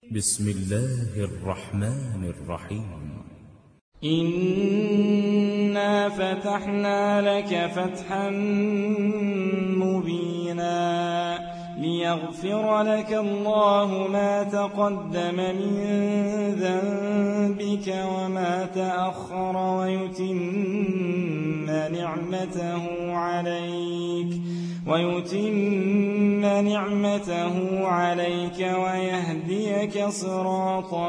بسم الله الرحمن الرحيم إنا فتحنا لك فتحا مبينا ليغفر لك الله ما تقدم من ذنبك وما تأخر ويتم نعمته عليك ويهديك صراطا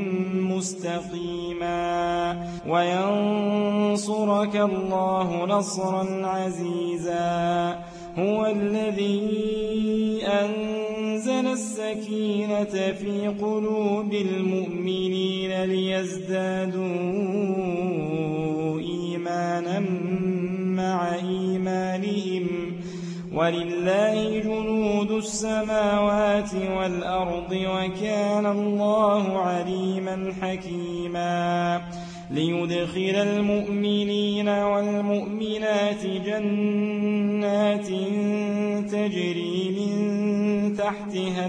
مستقيما وينصرك الله نصرا عزيزا هو الذي أنزل السكينة في قلوب المؤمنين ليزدادوا إيمانا مع إيمانهم ولله جنود السماوات والأرض وكان الله عليما حكيما ليدخل المؤمنين والمؤمنات جنات تجري من تحتها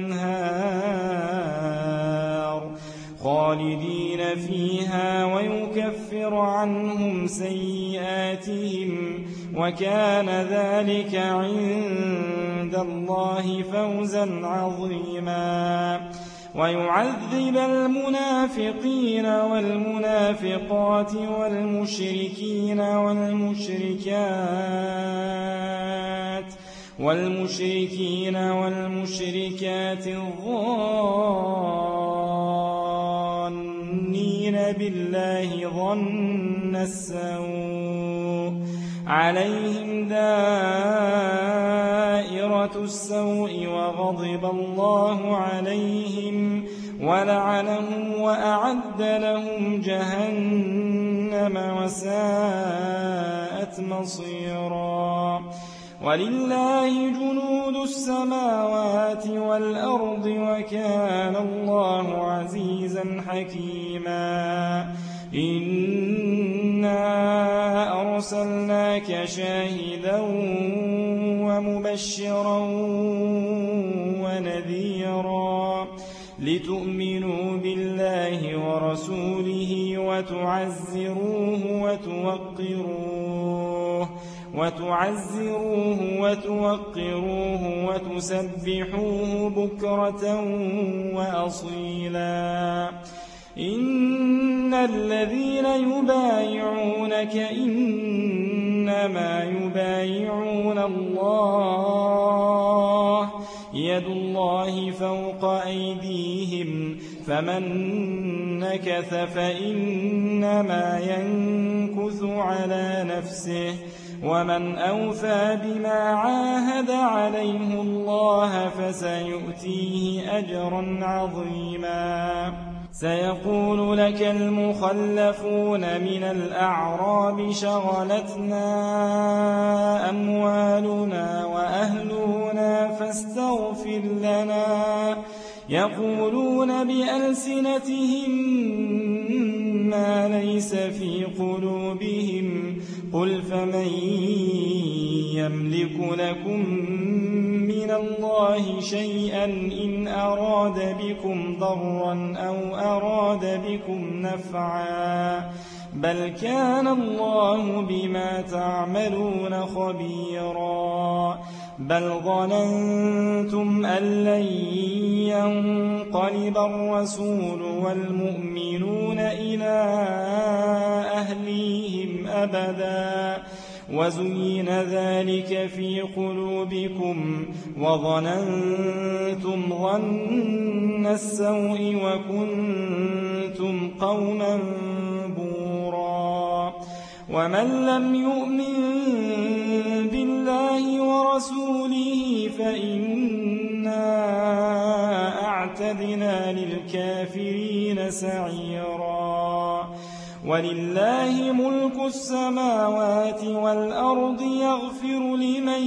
الأنهار خالدين فيها ويكفر عنهم سيئاتهم وكان ذلك عند الله فوزا عظيما ويعذب المنافقين والمنافقات والمشركات الظانين بالله ظن السوء عليهم دائرة السوء وغضب الله عليهم ولعنهم وأعد لهم جهنم وساءت مصيرا ولله جنود السماوات والأرض وكان الله عزيزا حكيما إنا أرسلناك شاهدا ومبشرا ونذيرا لتؤمنوا بالله ورسوله وتوقروه وتسبحوه بكرة وأصيلا إن الذين يبايعونك إنما يبايعون الله يد الله فوق أيديهم فمن نكث فإنما ينكث على نفسه ومن أوفى بما عاهد عليه الله فسيؤتيه أجرا عظيما سيقول لك المخلفون من الأعراب شغلتنا أموالنا وأهلنا فاستغفر لنا يقولون بألسنتهم ما ليس في قلوبهم قل فمن يملك لكم من الله شيئا إن أراد بكم ضرا أو أراد بكم نفعا بل كان الله بما تعملون خبيرا بل ظننتم أن لن ينقلب الرسول والمؤمنون إلى أهليهم أبدا وزين ذلك في قلوبكم وظننتم ظن السوء وكنتم قوما بورا ومن لم يؤمن بالله ورسوله فإنا أعتدنا للكافرين سعيرا ولله ملك السماوات والأرض يغفر لمن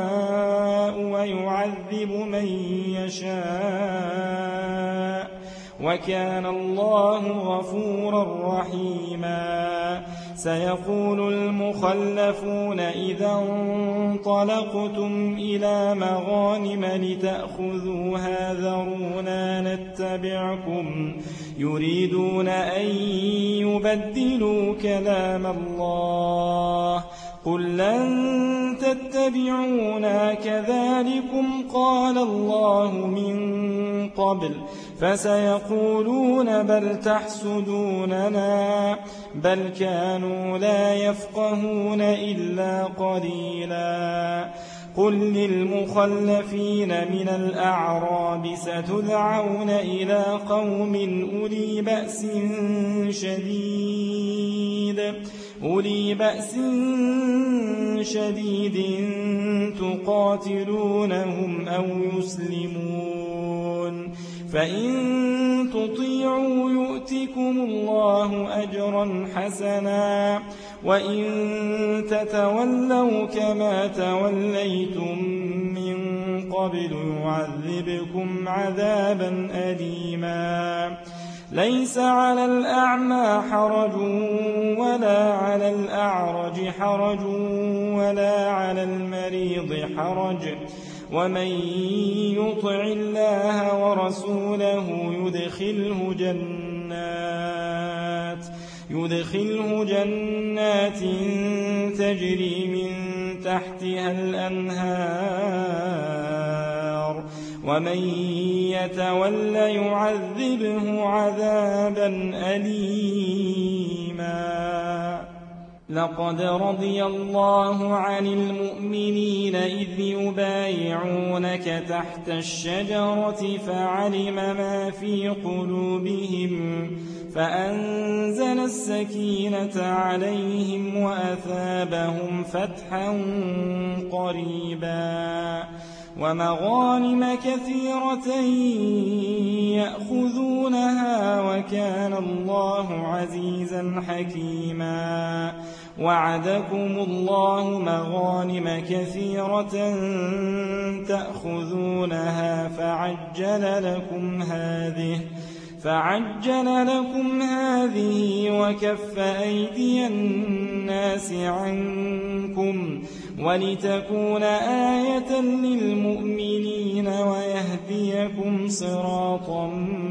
يشاء ويعذب من يشاء وكان الله غفورا رحيما. سيقول المخلفون إذا انطلقتم إلى مغانم لتأخذوها ذرونا نتبعكم يريدون أن يبدلوا كلام الله قل لن تتبعونا كذلكم قال الله من قبل فسيقولون بل تحسدوننا بل كانوا لا يفقهون إلا قليلا. قل للمخلفين من الأعراب ستدعون إلى قوم أولي بأس شديد تقاتلونهم أو يسلمون فإن تطيعوا يؤتكم الله أجرا حسنا وإن تتولوا كما توليتم من قبل يعذبكم عذابا أليما. ليس على الأعمى حرج ولا على الأعرج حرج ولا على المريض حرج ومن يطع الله ورسوله يدخله جنات تجري من تحتها الأنهار ومن يتول يعذبه عذابا أليما. لقد رضي الله عن المؤمنين إذ يبايعونك تحت الشجرة فعلم ما في قلوبهم فأنزل السكينة عليهم وأثابهم فتحا قريبا ومغانم كثيرة يأخذونها وكان الله عزيزا حكيما. وعدكم الله مغانم كثيرة تأخذونها فعجل لكم هذه وكف أيدي الناس عنكم ولتكون آية للمؤمنين ويهديكم صراطا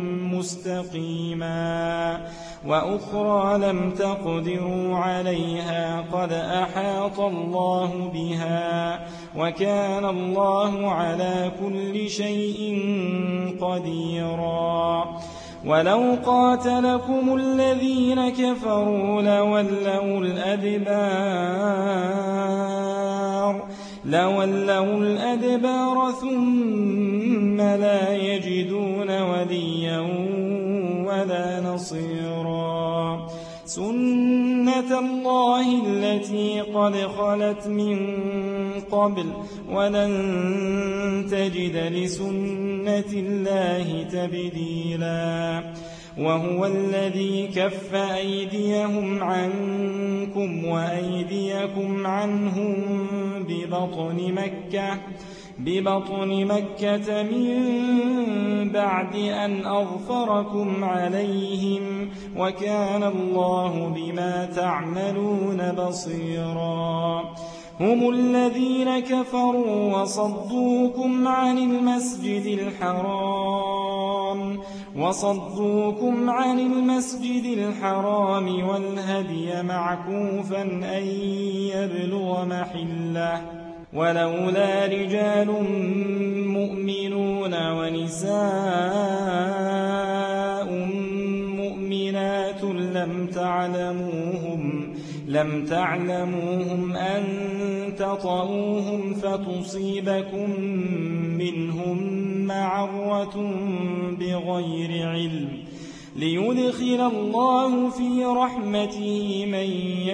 مستقيما. وأخرى لم تقدروا عليها قد أحاط الله بها وكان الله على كل شيء قديرا. ولو قاتلكم الذين كفروا لولوا الأدبار ثم لا يجدون وليا ولا نصيرا. سنة الله التي قد خلت من قبل ولن تجد لسنة الله تبديلا. وهو الذي كف أيديهم عنكم وأيديكم عنهم ببطن مكة من بعد أن أظفركم عليهم وكان الله بما تعملون بصيرا. هم الذين كفروا وصدوكم عن المسجد الحرام والهدي معكوفا أن يبلغ محله ولولا رجال مؤمنون ونساء مؤمنات لم تعلموهم أن تطؤوهم فتصيبكم منهم معرة بغير علم ليدخل الله في رحمته من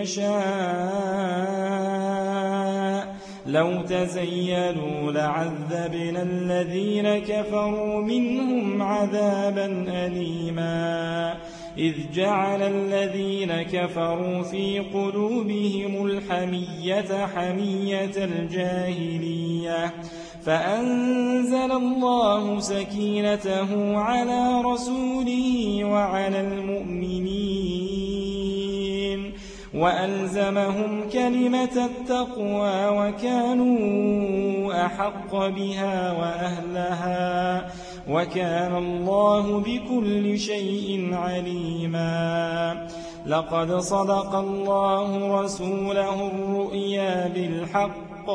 يشاء. لو تزيلوا لعذبنا الذين كفروا منهم عذابا أليما. إذ جعل الذين كفروا في قلوبهم الحمية حمية الجاهلية فأنزل الله سكينته على رسوله وعلى المؤمنين وألزمهم كلمة التقوى وكانوا أحق بها وأهلها وكان الله بكل شيء عليما. لقد صدق الله رسوله الرؤيا بالحق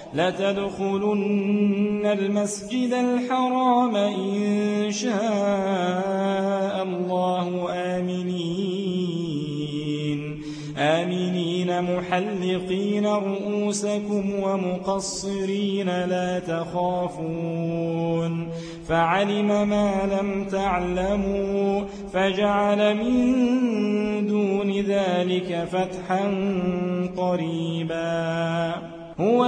لتدخلن المسجد الحرام إن شاء الله آمنين محلقين رؤوسكم ومقصرين لا تخافون فعلم ما لم تعلموا فجعل من دون ذلك فتحا قريبا. هو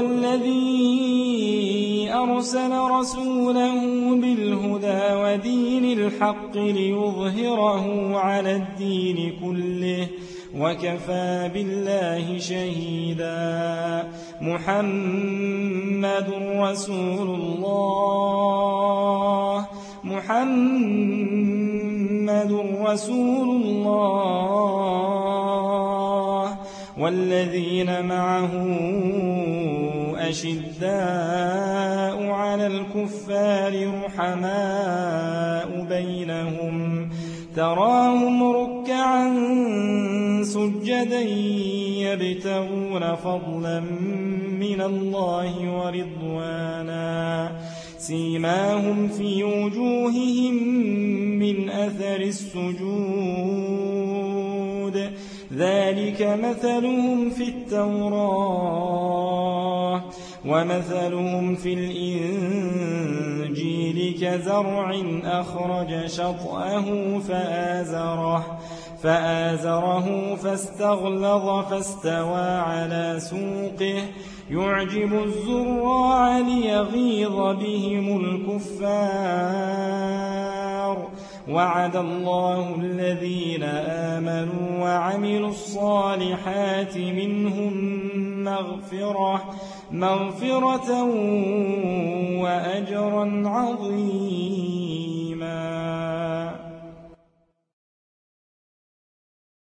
الذي أرسل رسوله بالهدى ودين الحق ليظهره على الدين كله وكفى بالله شهيدا. محمد رسول الله والذين معه أشداء على الكفار رحماء بينهم تراهم ركعا سجدا يبتغون فضلا من الله ورضوانا سيماهم في وجوههم من أثر السجود ذلك مثلهم في التوراة ومثلهم في الإنجيل كزرع أخرج شطأه فآزره فاستغلظ فاستوى على سوقه يعجب الزراع ليغيظ بهم الكفار. وعد الله الذين آمنوا وعملوا الصالحات منهم مغفرة وأجرا عظيما.